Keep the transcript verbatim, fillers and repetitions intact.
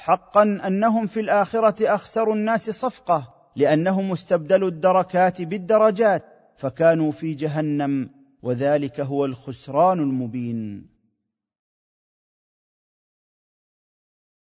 حقا انهم في الاخره اخسروا الناس صفقه، لانهم استبدلوا الدركات بالدرجات، فكانوا في جهنم، وذلك هو الخسران المبين.